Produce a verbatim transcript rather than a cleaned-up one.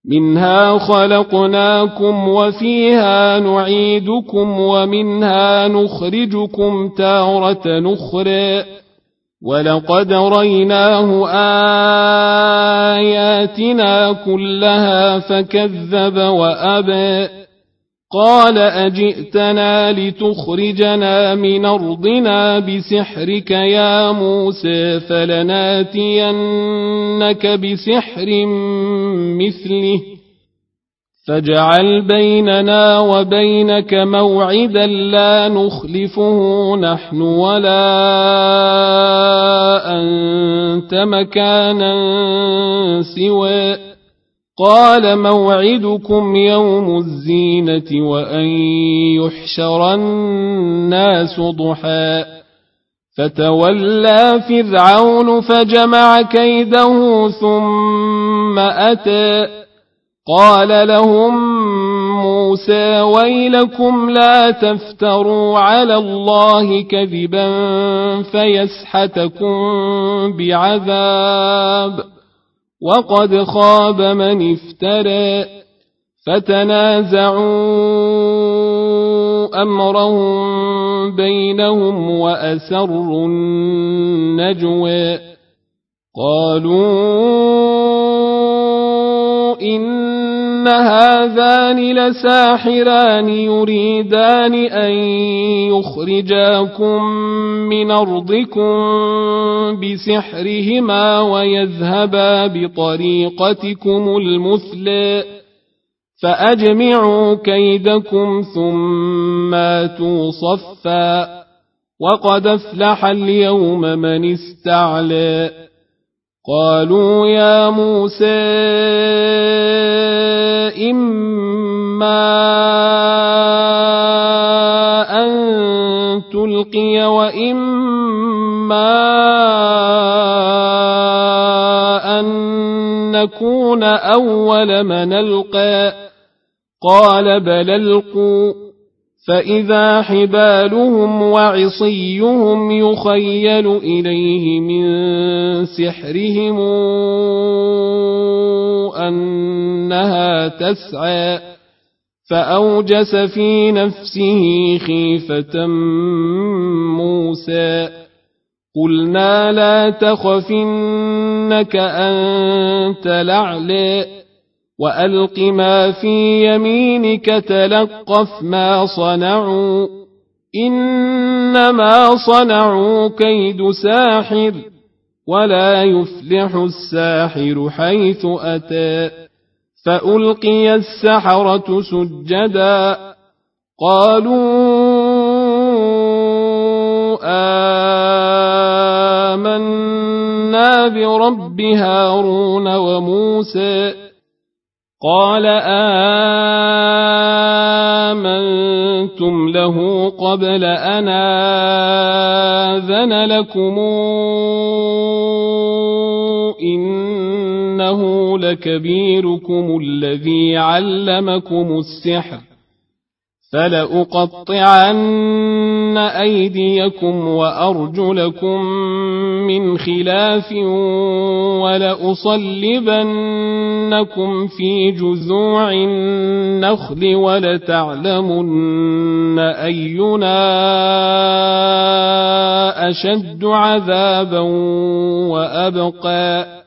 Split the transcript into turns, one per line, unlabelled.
منها خلقناكم وفيها نعيدكم ومنها نخرجكم تارة أخرى ولقد ريناه آياتنا كلها فكذب وأبى قال أجئتنا لتخرجنا من أرضنا بسحرك يا موسى فلناتينك بسحر مثله فاجعل بيننا وبينك موعدا لا نخلفه نحن ولا أنت مكانا سوى قال موعدكم يوم الزينة وأن يحشر الناس ضحى فتولى فرعون فجمع كيده ثم أتى قال لهم موسى ويلكم لا تفتروا على الله كذبا فيسحتكم بعذاب وقد خاب من افترى فتنازعوا أمرهم بينهم وأسروا النجوى قالوا إن هذان لساحران يريدان أن يخرجاكم من أرضكم بسحرهما ويذهبا بطريقتكم المثلى فأجمعوا كيدكم ثم آتوا صفا وقد أفلح اليوم من استعلى قالوا يا موسى إما أن تلقي وإما أن نكون أول من ألقى قال بل ألقوا فإذا حبالهم وعصيهم يخيل إليه من سحرهم أنها تسعى فأوجس في نفسه خيفة موسى قلنا لا تخف إنك أنت الأعلى وألق ما في يمينك تلقف ما صنعوا إنما صنعوا كيد ساحر ولا يفلح الساحر حيث أتى فألقي السحرة سجدا قالوا آمنا برب هارون وموسى قال آمنتم له قبل أن آذن لكم إنه لكبيركم الذي علمكم السحر فلأقطعن أيديكم وأرجلكم من خلاف ولأصلبنكم في جذوع النخل ولتعلمن أينا أشد عذابا وأبقى